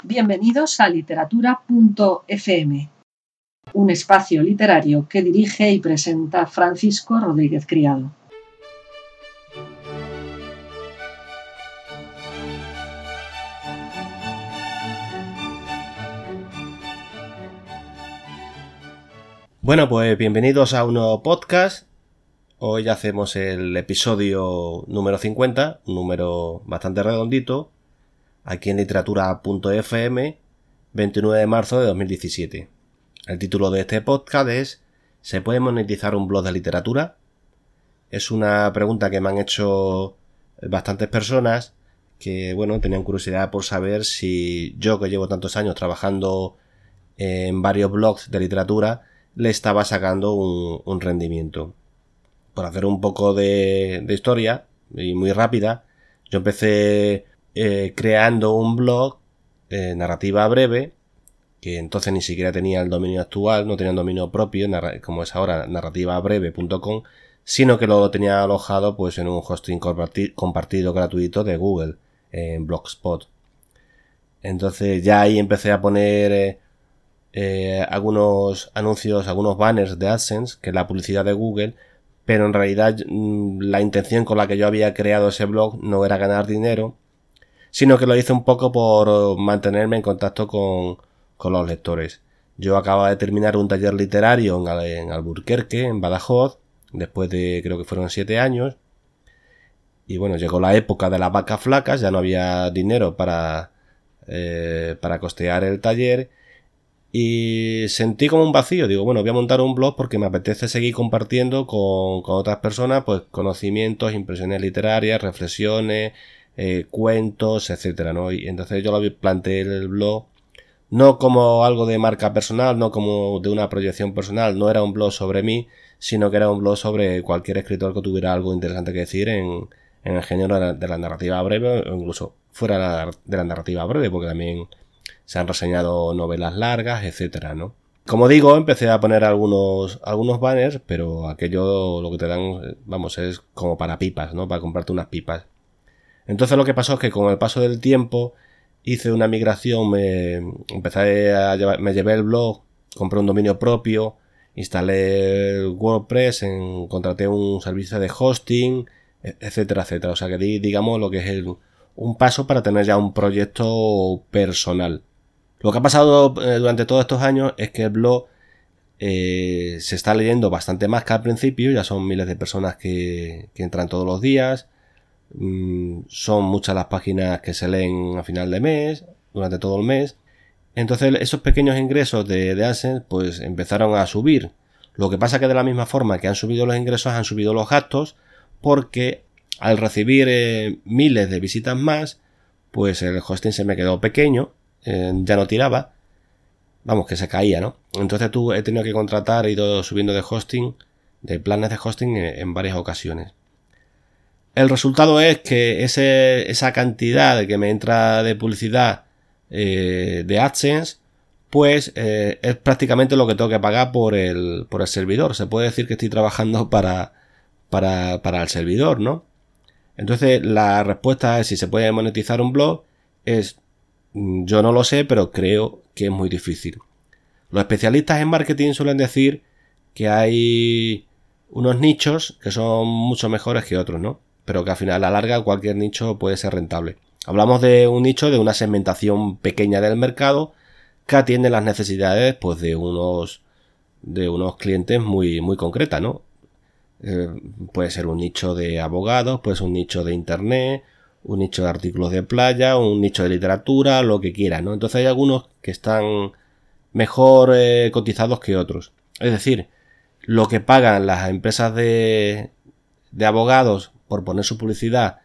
Bienvenidos a literatura.fm, un espacio literario que dirige y presenta Francisco Rodríguez Criado. Bueno, pues bienvenidos a un nuevo podcast. Hoy hacemos el episodio número 50, un número bastante redondito, aquí en literatura.fm, 29 de marzo de 2017. El título de este podcast es ¿se puede monetizar un blog de literatura? Es una pregunta que me han hecho bastantes personas que, bueno, tenían curiosidad por saber si yo, que llevo tantos años trabajando en varios blogs de literatura, le estaba sacando un rendimiento. Por hacer un poco de historia, y muy rápida, yo empecé creando un blog, Narrativa Breve, que entonces ni siquiera tenía el dominio actual, no tenía un dominio propio, como es ahora, narrativabreve.com, sino que lo tenía alojado pues en un hosting compartido gratuito de Google, en Blogspot. Entonces ya ahí empecé a poner algunos anuncios, algunos banners de AdSense, que es la publicidad de Google, pero en realidad la intención con la que yo había creado ese blog no era ganar dinero, sino que lo hice un poco por mantenerme en contacto con los lectores. Yo acababa de terminar un taller literario en Alburquerque, en Badajoz, después de, creo que fueron 7 años, y bueno, llegó la época de las vacas flacas, ya no había dinero para costear el taller, y sentí como un vacío. Digo, bueno, voy a montar un blog porque me apetece seguir compartiendo con otras personas pues conocimientos, impresiones literarias, reflexiones, cuentos, etcétera, ¿no? Y entonces yo lo planteé el blog no como algo de marca personal, no como de una proyección personal, no era un blog sobre mí, sino que era un blog sobre cualquier escritor que tuviera algo interesante que decir en el género de la narrativa breve, o incluso fuera de la narrativa breve, porque también se han reseñado novelas largas, etcétera, ¿no? Como digo, empecé a poner algunos banners, pero aquello lo que te dan, vamos, es como para pipas, ¿no? Para comprarte unas pipas. Entonces lo que pasó es que con el paso del tiempo hice una migración, me llevé el blog, compré un dominio propio, instalé WordPress, contraté un servicio de hosting, etcétera, etcétera. O sea que digamos lo que es un paso para tener ya un proyecto personal. Lo que ha pasado durante todos estos años es que el blog se está leyendo bastante más que al principio, ya son miles de personas que entran todos los días, son muchas las páginas que se leen a final de mes, durante todo el mes. Entonces esos pequeños ingresos de AdSense pues empezaron a subir. Lo que pasa que de la misma forma que han subido los ingresos han subido los gastos, porque al recibir miles de visitas más, pues el hosting se me quedó pequeño, ya no tiraba, vamos, que se caía, ¿no? Entonces he tenido que contratar, he ido subiendo de planes de hosting en varias ocasiones. El resultado es que esa cantidad que me entra de publicidad de AdSense, pues es prácticamente lo que tengo que pagar por el servidor. Se puede decir que estoy trabajando para el servidor, ¿no? Entonces la respuesta es si se puede monetizar un blog es yo no lo sé, pero creo que es muy difícil. Los especialistas en marketing suelen decir que hay unos nichos que son mucho mejores que otros, ¿no? Pero que al final a la larga cualquier nicho puede ser rentable. Hablamos de un nicho, de una segmentación pequeña del mercado que atiende las necesidades pues de unos clientes muy, muy concretas, ¿no? Puede ser un nicho de abogados, puede ser un nicho de internet, un nicho de artículos de playa, un nicho de literatura, lo que quieras, ¿no? Entonces hay algunos que están mejor cotizados que otros. Es decir, lo que pagan las empresas de abogados por poner su publicidad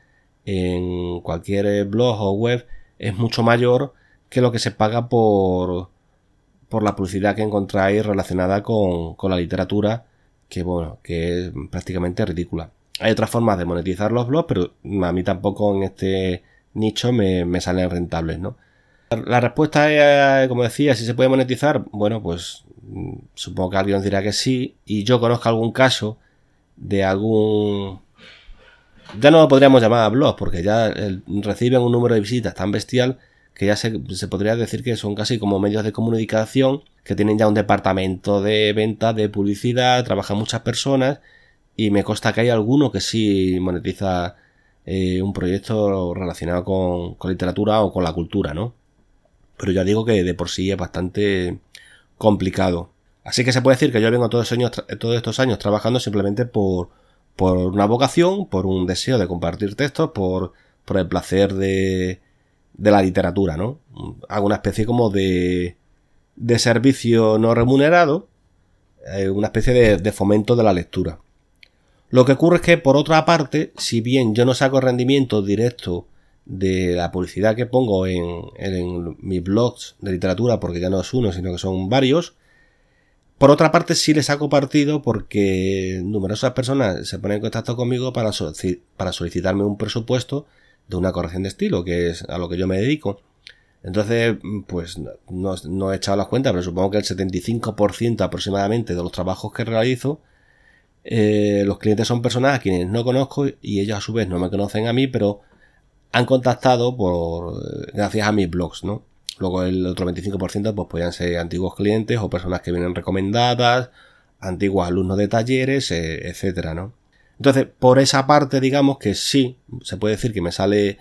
en cualquier blog o web es mucho mayor que lo que se paga por la publicidad que encontráis relacionada con la literatura, que bueno, que es prácticamente ridícula. Hay otras formas de monetizar los blogs, pero a mí tampoco en este nicho me salen rentables, ¿no? La respuesta es, como decía, si se puede monetizar, bueno, pues supongo que alguien os dirá que sí, y yo conozco algún caso de algún... Ya no lo podríamos llamar blog, porque ya reciben un número de visitas tan bestial que ya se podría decir que son casi como medios de comunicación, que tienen ya un departamento de venta, de publicidad, trabajan muchas personas, y me consta que hay alguno que sí monetiza un proyecto relacionado con literatura o con la cultura, ¿no? Pero ya digo que de por sí es bastante complicado. Así que se puede decir que yo vengo todos estos años trabajando simplemente por una vocación, por un deseo de compartir textos, por el placer de la literatura, ¿no? Hago una especie como de servicio no remunerado, una especie de fomento de la lectura. Lo que ocurre es que, por otra parte, si bien yo no saco rendimiento directo de la publicidad que pongo en mis blogs de literatura, porque ya no es uno, sino que son varios, por otra parte sí le saco partido porque numerosas personas se ponen en contacto conmigo para solicitarme un presupuesto de una corrección de estilo, que es a lo que yo me dedico. Entonces, pues no he echado las cuentas, pero supongo que el 75% aproximadamente de los trabajos que realizo, los clientes son personas a quienes no conozco y ellos a su vez no me conocen a mí, pero han contactado gracias a mis blogs, ¿no? Luego el otro 25% pues podrían ser antiguos clientes o personas que vienen recomendadas, antiguos alumnos de talleres, etcétera, ¿no? Entonces, por esa parte, digamos que sí, se puede decir que me sale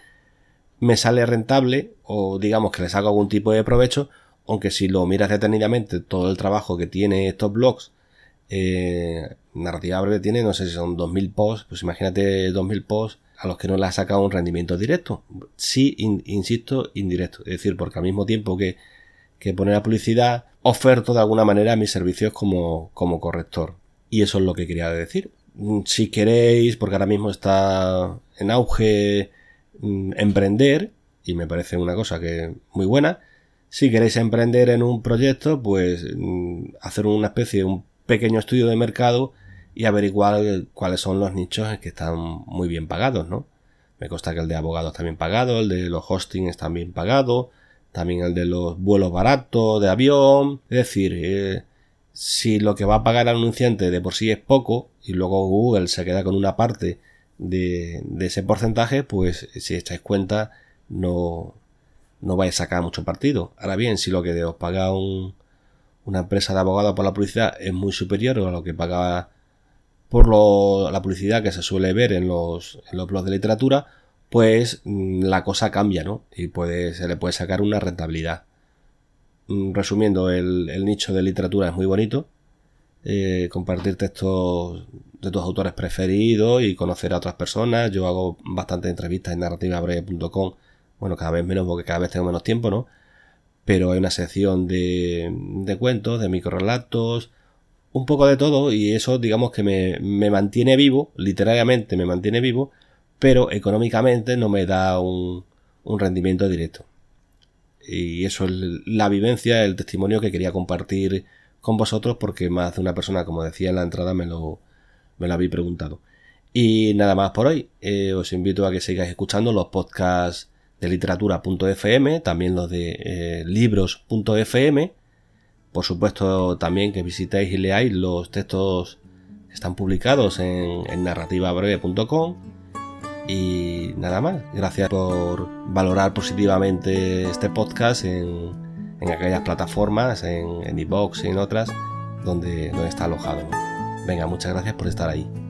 rentable, o digamos que le saco algún tipo de provecho, aunque si lo miras detenidamente, todo el trabajo que tiene estos blogs, Narrativa Breve tiene, no sé si son 2000 posts, pues imagínate 2000 posts a los que no le ha sacado un rendimiento directo. Sí, insisto, indirecto. Es decir, porque al mismo tiempo que poner la publicidad, oferto de alguna manera mis servicios como corrector. Y eso es lo que quería decir. Si queréis, porque ahora mismo está en auge emprender, y me parece una cosa que muy buena, si queréis emprender en un proyecto, pues hacer una especie de un pequeño estudio de mercado y averiguar cuáles son los nichos en que están muy bien pagados, ¿no? Me consta que el de abogados está bien pagado, el de los hostings está bien pagado, también el de los vuelos baratos de avión. Es decir, si lo que va a pagar el anunciante de por sí es poco y luego Google se queda con una parte de ese porcentaje, pues si echáis cuenta no vais a sacar mucho partido. Ahora bien, si lo que os paga una empresa de abogados por la publicidad es muy superior a lo que paga por la publicidad que se suele ver en los blogs de literatura, pues la cosa cambia, ¿no? Y se le puede sacar una rentabilidad. Resumiendo, el nicho de literatura es muy bonito. Compartir textos de tus autores preferidos y conocer a otras personas. Yo hago bastantes entrevistas en narrativabreve.com. Bueno, cada vez menos porque cada vez tengo menos tiempo, ¿no? Pero hay una sección de cuentos, de microrelatos, un poco de todo, y eso digamos que me mantiene vivo, literariamente me mantiene vivo, pero económicamente no me da un rendimiento directo. Y eso es la vivencia, el testimonio que quería compartir con vosotros, porque más de una persona, como decía en la entrada, me lo habéis preguntado. Y nada más por hoy. Os invito a que sigáis escuchando los podcasts de literatura.fm, también los de libros.fm. Por supuesto, también que visitéis y leáis los textos que están publicados en narrativabreve.com. Y nada más. Gracias por valorar positivamente este podcast en aquellas plataformas, en iVoox y en otras, donde está alojado. Venga, muchas gracias por estar ahí.